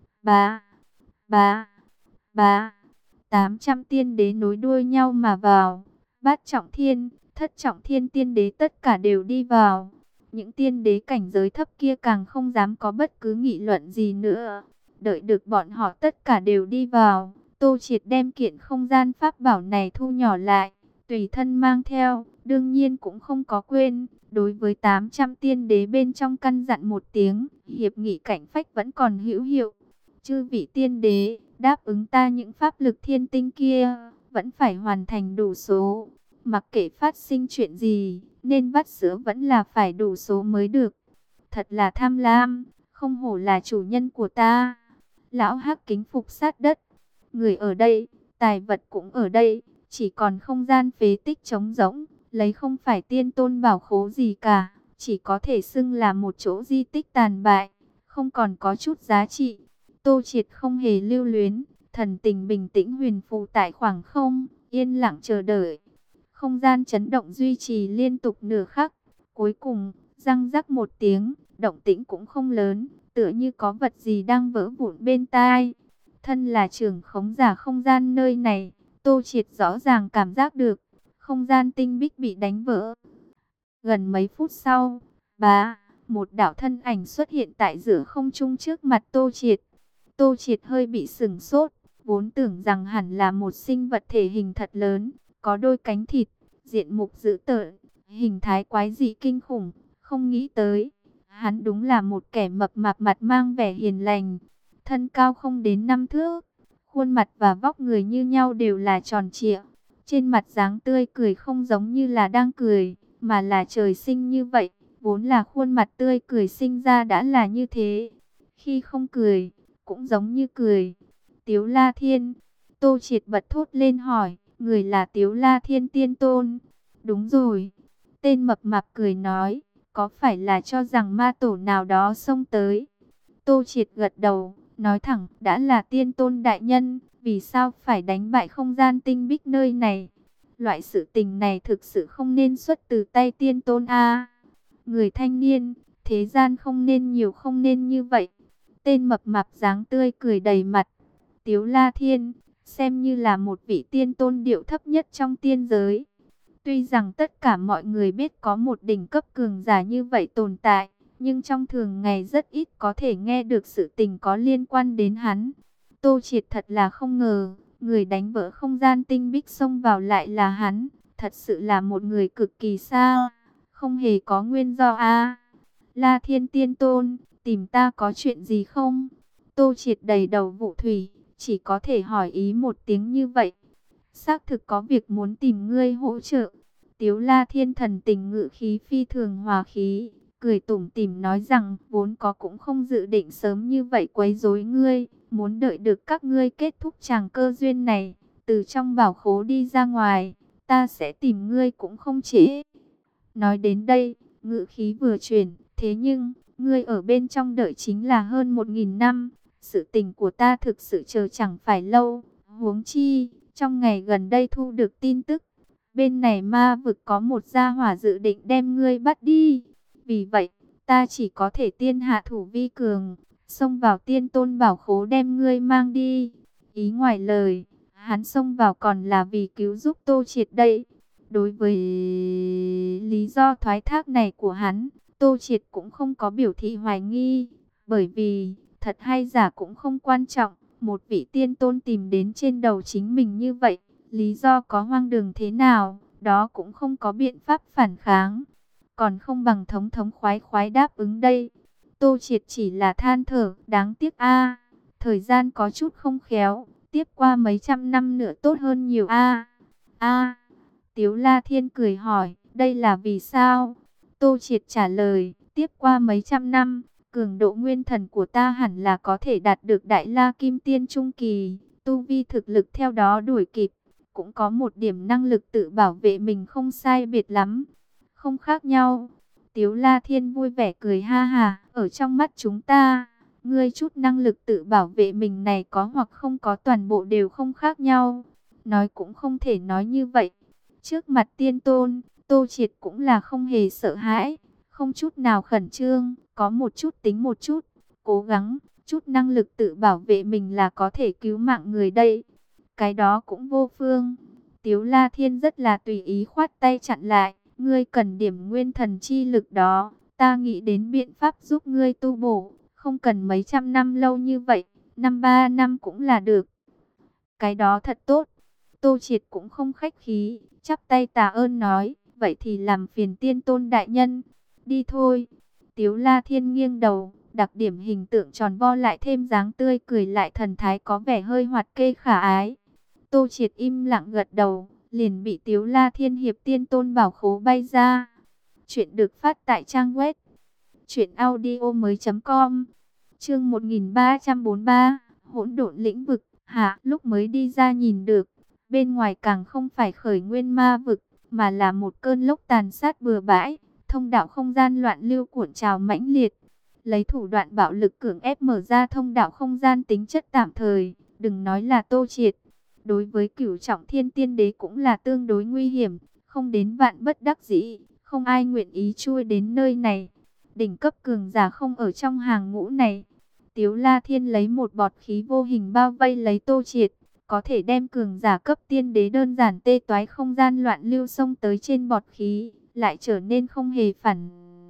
bá, bá, bá, tám trăm tiên đế nối đuôi nhau mà vào, bát trọng thiên, thất trọng thiên tiên đế tất cả đều đi vào. Những tiên đế cảnh giới thấp kia càng không dám có bất cứ nghị luận gì nữa. Đợi được bọn họ tất cả đều đi vào, Tô Triệt đem kiện không gian pháp bảo này thu nhỏ lại, tùy thân mang theo, đương nhiên cũng không có quên. Đối với tám trăm tiên đế bên trong căn dặn một tiếng, hiệp nghị cảnh phách vẫn còn hữu hiệu. Chư vị tiên đế, đáp ứng ta những pháp lực thiên tinh kia, vẫn phải hoàn thành đủ số. Mặc kệ phát sinh chuyện gì, nên vắt sữa vẫn là phải đủ số mới được. Thật là tham lam, không hổ là chủ nhân của ta. Lão Hắc kính phục sát đất. Người ở đây, tài vật cũng ở đây, chỉ còn không gian phế tích trống rỗng, lấy không phải tiên tôn bảo khố gì cả, chỉ có thể xưng là một chỗ di tích tàn bại, không còn có chút giá trị. Tô Triệt không hề lưu luyến, thần tình bình tĩnh huyền phù tại khoảng không, yên lặng chờ đợi. Không gian chấn động duy trì liên tục nửa khắc, cuối cùng, răng rắc một tiếng, động tĩnh cũng không lớn, tựa như có vật gì đang vỡ vụn bên tai. Thân là trưởng khống giả không gian nơi này, Tô Triệt rõ ràng cảm giác được, không gian tinh bích bị đánh vỡ. Gần mấy phút sau, bá, một đạo thân ảnh xuất hiện tại giữa không trung trước mặt Tô Triệt. Tô Triệt hơi bị sửng sốt, vốn tưởng rằng hẳn là một sinh vật thể hình thật lớn, có đôi cánh thịt, diện mục dữ tợn, hình thái quái dị kinh khủng, không nghĩ tới, hắn đúng là một kẻ mập mạp mặt mang vẻ hiền lành, thân cao không đến năm thước, khuôn mặt và vóc người như nhau đều là tròn trịa, trên mặt dáng tươi cười không giống như là đang cười, mà là trời sinh như vậy, vốn là khuôn mặt tươi cười sinh ra đã là như thế, khi không cười, cũng giống như cười. Tiếu La Thiên, Tô Triệt bật thốt lên hỏi, người là Tiếu La Thiên tiên tôn? Đúng rồi. Tên mập mạp cười nói, có phải là cho rằng ma tổ nào đó xông tới? Tô Triệt gật đầu, nói thẳng, đã là tiên tôn đại nhân, vì sao phải đánh bại không gian tinh bích nơi này? Loại sự tình này thực sự không nên xuất từ tay tiên tôn a. Người thanh niên, thế gian không nên nhiều không nên như vậy. Tên mập mạp dáng tươi cười đầy mặt. Tiếu La Thiên, xem như là một vị tiên tôn điệu thấp nhất trong tiên giới. Tuy rằng tất cả mọi người biết có một đỉnh cấp cường giả như vậy tồn tại, nhưng trong thường ngày rất ít có thể nghe được sự tình có liên quan đến hắn. Tô Triệt thật là không ngờ, người đánh vỡ không gian tinh bích xông vào lại là hắn, thật sự là một người cực kỳ xa, không hề có nguyên do a. La Thiên tiên tôn, tìm ta có chuyện gì không? Tô Triệt đầy đầu vụ thủy, chỉ có thể hỏi ý một tiếng như vậy. Xác thực có việc muốn tìm ngươi hỗ trợ. Tiếu La Thiên thần tình ngự khí phi thường hòa khí, cười tủm tỉm nói rằng vốn có cũng không dự định sớm như vậy quấy rối ngươi, muốn đợi được các ngươi kết thúc tràng cơ duyên này, từ trong bảo khố đi ra ngoài, ta sẽ tìm ngươi cũng không trễ. Nói đến đây, ngự khí vừa chuyển, thế nhưng, ngươi ở bên trong đợi chính là hơn một nghìn năm, sự tình của ta thực sự chờ chẳng phải lâu, huống chi, trong ngày gần đây thu được tin tức, bên này ma vực có một gia hỏa dự định đem ngươi bắt đi, vì vậy, ta chỉ có thể tiên hạ thủ vi cường, xông vào tiên tôn bảo khố đem ngươi mang đi. Ý ngoài lời, Hắn xông vào còn là vì cứu giúp Tô Triệt đây. Đối với lý do thoái thác này của hắn, Tô Triệt cũng không có biểu thị hoài nghi. Bởi vì, thật hay giả cũng không quan trọng. Một vị tiên tôn tìm đến trên đầu chính mình như vậy, lý do có hoang đường thế nào, đó cũng không có biện pháp phản kháng. Còn không bằng thống thống khoái khoái đáp ứng đây. Tô Triệt chỉ là than thở, đáng tiếc a, thời gian có chút không khéo, tiếp qua mấy trăm năm nữa tốt hơn nhiều a. A. Tiếu La Thiên cười hỏi, đây là vì sao? Tô Triệt trả lời, tiếp qua mấy trăm năm, cường độ nguyên thần của ta hẳn là có thể đạt được Đại La Kim Tiên Trung Kỳ, tu vi thực lực theo đó đuổi kịp, cũng có một điểm năng lực tự bảo vệ mình không sai biệt lắm, không khác nhau. Tiếu La Thiên vui vẻ cười ha ha, ở trong mắt chúng ta, ngươi chút năng lực tự bảo vệ mình này có hoặc không có toàn bộ đều không khác nhau. Nói cũng không thể nói như vậy. Trước mặt tiên tôn, Tô Triệt cũng là không hề sợ hãi, không chút nào khẩn trương, có một chút tính một chút, cố gắng, chút năng lực tự bảo vệ mình là có thể cứu mạng người đây. Cái đó cũng vô phương. Tiếu La Thiên rất là tùy ý khoát tay chặn lại, ngươi cần điểm nguyên thần chi lực đó, ta nghĩ đến biện pháp giúp ngươi tu bổ, không cần mấy trăm năm lâu như vậy, năm ba năm cũng là được. Cái đó thật tốt. Tô Triệt cũng không khách khí, chắp tay tạ ơn nói, vậy thì làm phiền tiên tôn đại nhân, đi thôi. Tiếu La Thiên nghiêng đầu, đặc điểm hình tượng tròn vo lại thêm dáng tươi cười lại thần thái có vẻ hơi hoạt kê khả ái. Tô Triệt im lặng gật đầu, liền bị Tiếu La Thiên hiệp tiên tôn bảo khố bay ra. Chuyện được phát tại trang web truyện audio mới chấm com. Chương một nghìn ba trăm bốn mươi ba, Hỗn Độn Lĩnh Vực. Hạ, lúc mới đi ra nhìn được, bên ngoài càng không phải khởi nguyên ma vực, mà là một cơn lốc tàn sát bừa bãi, thông đạo không gian loạn lưu cuộn trào mãnh liệt, lấy thủ đoạn bạo lực cưỡng ép mở ra thông đạo không gian tính chất tạm thời, đừng nói là Tô Triệt, đối với Cửu Trọng Thiên Tiên Đế cũng là tương đối nguy hiểm, không đến vạn bất đắc dĩ, không ai nguyện ý chui đến nơi này. Đỉnh cấp cường giả không ở trong hàng ngũ này. Tiếu La Thiên lấy một bọt khí vô hình bao vây lấy Tô Triệt, có thể đem cường giả cấp tiên đế đơn giản tê toái không gian loạn lưu xông tới trên bọt khí, lại trở nên không hề phản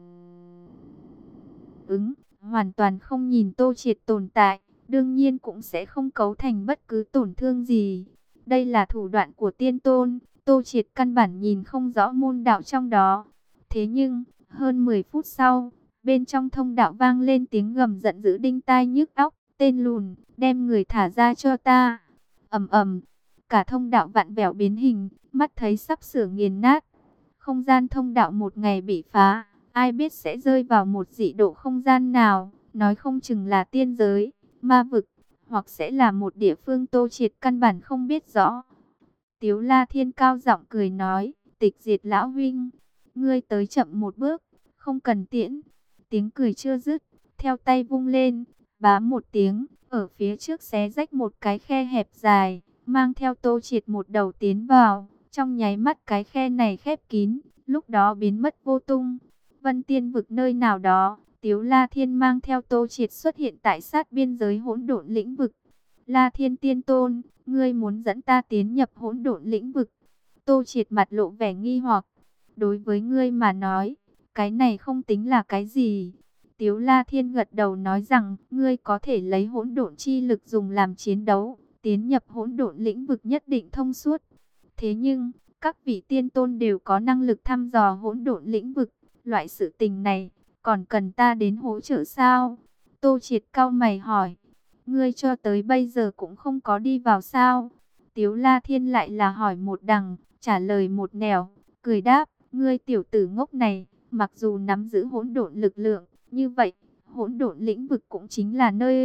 ứng, hoàn toàn không nhìn Tô Triệt tồn tại, đương nhiên cũng sẽ không cấu thành bất cứ tổn thương gì. Đây là thủ đoạn của tiên tôn, Tô Triệt căn bản nhìn không rõ môn đạo trong đó. Thế nhưng, hơn mười phút sau, bên trong thông đạo vang lên tiếng gầm giận dữ đinh tai nhức óc, tên lùn, đem người thả ra cho ta. Ầm ầm, cả thông đạo vặn vẹo biến hình, mắt thấy sắp sửa nghiền nát. Không gian thông đạo một ngày bị phá, ai biết sẽ rơi vào một dị độ không gian nào, nói không chừng là tiên giới, ma vực, hoặc sẽ là một địa phương Tô Triệt căn bản không biết rõ. Tiếu La Thiên cao giọng cười nói, Tịch Diệt lão huynh, ngươi tới chậm một bước, không cần tiễn. Tiếng cười chưa dứt, theo tay vung lên, bá một tiếng, ở phía trước xé rách một cái khe hẹp dài, mang theo Tô Triệt một đầu tiến vào. Trong nháy mắt cái khe này khép kín, lúc đó biến mất vô tung. Vân Tiên vực nơi nào đó, Tiếu La Thiên mang theo Tô Triệt xuất hiện tại sát biên giới hỗn độn lĩnh vực. La Thiên Tiên Tôn, ngươi muốn dẫn ta tiến nhập hỗn độn lĩnh vực? Tô Triệt mặt lộ vẻ nghi hoặc. Đối với ngươi mà nói, cái này không tính là cái gì. Tiếu La Thiên gật đầu nói rằng, ngươi có thể lấy hỗn độn chi lực dùng làm chiến đấu, tiến nhập hỗn độn lĩnh vực nhất định thông suốt. Thế nhưng, các vị tiên tôn đều có năng lực thăm dò hỗn độn lĩnh vực, loại sự tình này, còn cần ta đến hỗ trợ sao? Tô Triệt cau mày hỏi, ngươi cho tới bây giờ cũng không có đi vào sao? Tiếu La Thiên lại là hỏi một đằng, trả lời một nẻo, cười đáp, ngươi tiểu tử ngốc này, mặc dù nắm giữ hỗn độn lực lượng, như vậy, hỗn độn lĩnh vực cũng chính là nơi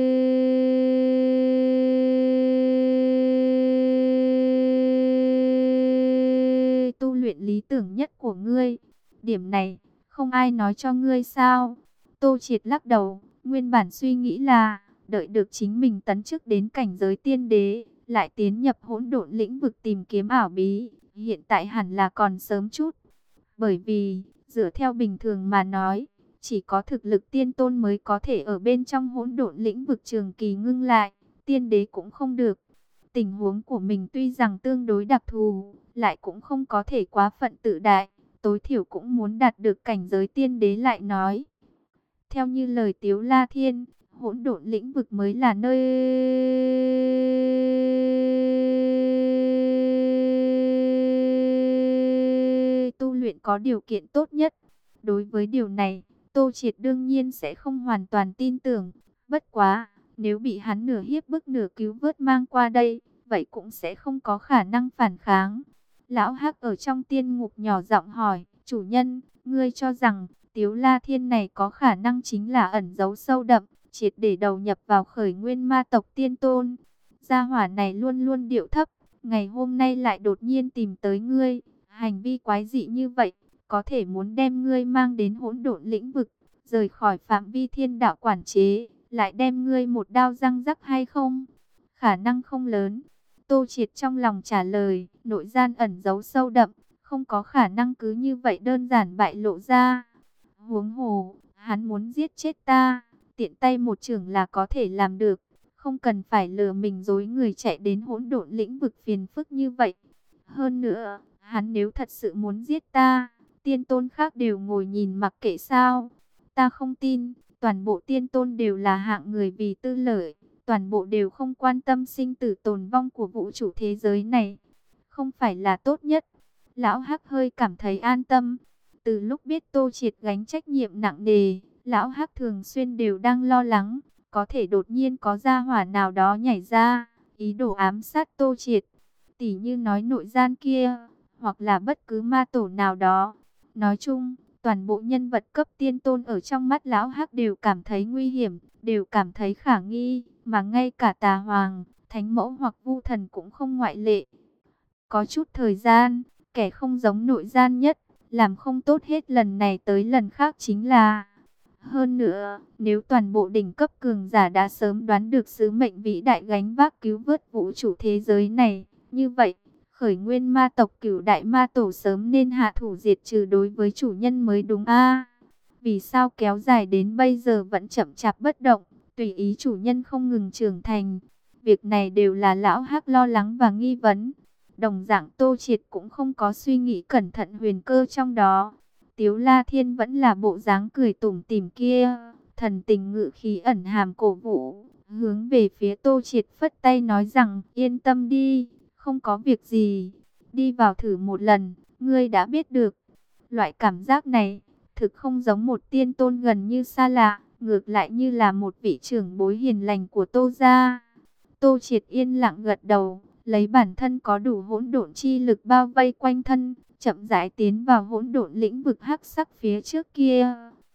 tu luyện lý tưởng nhất của ngươi. Điểm này, không ai nói cho ngươi sao? Tô Triệt lắc đầu, nguyên bản suy nghĩ là, đợi được chính mình tấn chức đến cảnh giới tiên đế, lại tiến nhập hỗn độn lĩnh vực tìm kiếm ảo bí, hiện tại hẳn là còn sớm chút. Bởi vì, dựa theo bình thường mà nói, chỉ có thực lực tiên tôn mới có thể ở bên trong hỗn độn lĩnh vực trường kỳ ngưng lại, tiên đế cũng không được. Tình huống của mình tuy rằng tương đối đặc thù, lại cũng không có thể quá phận tự đại, tối thiểu cũng muốn đạt được cảnh giới tiên đế lại nói. Theo như lời Tiếu La Thiên, hỗn độn lĩnh vực mới là nơi tu luyện có điều kiện tốt nhất. Đối với điều này, Tô Triệt đương nhiên sẽ không hoàn toàn tin tưởng. Bất quá, nếu bị hắn nửa hiếp bức nửa cứu vớt mang qua đây, vậy cũng sẽ không có khả năng phản kháng. Lão Hắc ở trong tiên ngục nhỏ giọng hỏi, chủ nhân, ngươi cho rằng Tiếu La Thiên này có khả năng chính là ẩn giấu sâu đậm, triệt để đầu nhập vào khởi nguyên ma tộc tiên tôn. Gia hỏa này luôn luôn điệu thấp, ngày hôm nay lại đột nhiên tìm tới ngươi, hành vi quái dị như vậy, có thể muốn đem ngươi mang đến hỗn độn lĩnh vực, rời khỏi phạm vi thiên đạo quản chế, lại đem ngươi một đao răng rắc hay không? Khả năng không lớn. Tô Triệt trong lòng trả lời, nội gian ẩn giấu sâu đậm, không có khả năng cứ như vậy đơn giản bại lộ ra. Huống hồ, hắn muốn giết chết ta, tiện tay một chưởng là có thể làm được, không cần phải lừa mình dối người chạy đến hỗn độn lĩnh vực phiền phức như vậy. Hơn nữa, hắn nếu thật sự muốn giết ta, tiên tôn khác đều ngồi nhìn mặc kệ sao? Ta không tin, toàn bộ tiên tôn đều là hạng người vì tư lợi, toàn bộ đều không quan tâm sinh tử tồn vong của vũ trụ thế giới này. Không phải là tốt nhất. Lão Hắc hơi cảm thấy an tâm. Từ lúc biết Tô Triệt gánh trách nhiệm nặng nề, Lão Hắc thường xuyên đều đang lo lắng, có thể đột nhiên có gia hỏa nào đó nhảy ra, ý đồ ám sát Tô Triệt. Tỉ như nói nội gian kia, hoặc là bất cứ ma tổ nào đó. Nói chung, toàn bộ nhân vật cấp tiên tôn ở trong mắt Lão Hắc đều cảm thấy nguy hiểm, đều cảm thấy khả nghi, mà ngay cả Tà Hoàng, Thánh Mẫu hoặc Vu Thần cũng không ngoại lệ. Có chút thời gian, kẻ không giống nội gian nhất, làm không tốt hết lần này tới lần khác chính là... Hơn nữa, nếu toàn bộ đỉnh cấp cường giả đã sớm đoán được sứ mệnh vĩ đại gánh vác cứu vớt vũ trụ thế giới này, như vậy, khởi nguyên ma tộc Cửu Đại Ma Tổ sớm nên hạ thủ diệt trừ đối với chủ nhân mới đúng a. Vì sao kéo dài đến bây giờ vẫn chậm chạp bất động, tùy ý chủ nhân không ngừng trưởng thành? Việc này đều là Lão Hắc lo lắng và nghi vấn. Đồng dạng Tô Triệt cũng không có suy nghĩ cẩn thận huyền cơ trong đó. Tiếu La Thiên vẫn là bộ dáng cười tủm tỉm kia, thần tình ngự khí ẩn hàm cổ vũ, hướng về phía Tô Triệt phất tay nói rằng, yên tâm đi, không có việc gì, đi vào thử một lần, ngươi đã biết được. Loại cảm giác này, thực không giống một tiên tôn gần như xa lạ, ngược lại như là một vị trưởng bối hiền lành của Tô gia. Tô Triệt yên lặng gật đầu, lấy bản thân có đủ hỗn độn chi lực bao vây quanh thân, chậm rãi tiến vào hỗn độn lĩnh vực hắc sắc phía trước kia.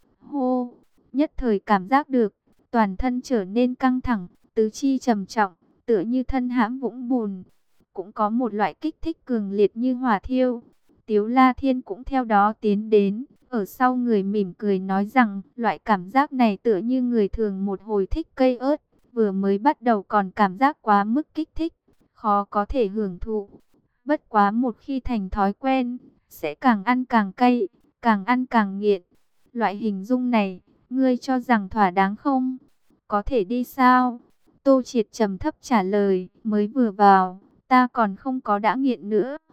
Hô, nhất thời cảm giác được, toàn thân trở nên căng thẳng, tứ chi trầm trọng, tựa như thân hãm vũng bùn. Cũng có một loại kích thích cường liệt như hỏa thiêu. Tiếu La Thiên cũng theo đó tiến đến, ở sau người mỉm cười nói rằng, loại cảm giác này tựa như người thường một hồi thích cây ớt, vừa mới bắt đầu còn cảm giác quá mức kích thích, khó có thể hưởng thụ. Bất quá một khi thành thói quen, sẽ càng ăn càng cay, càng ăn càng nghiện. Loại hình dung này, ngươi cho rằng thỏa đáng không? Có thể đi sao? Tô Triệt trầm thấp trả lời, mới vừa vào, ta còn không có đã nghiện nữa.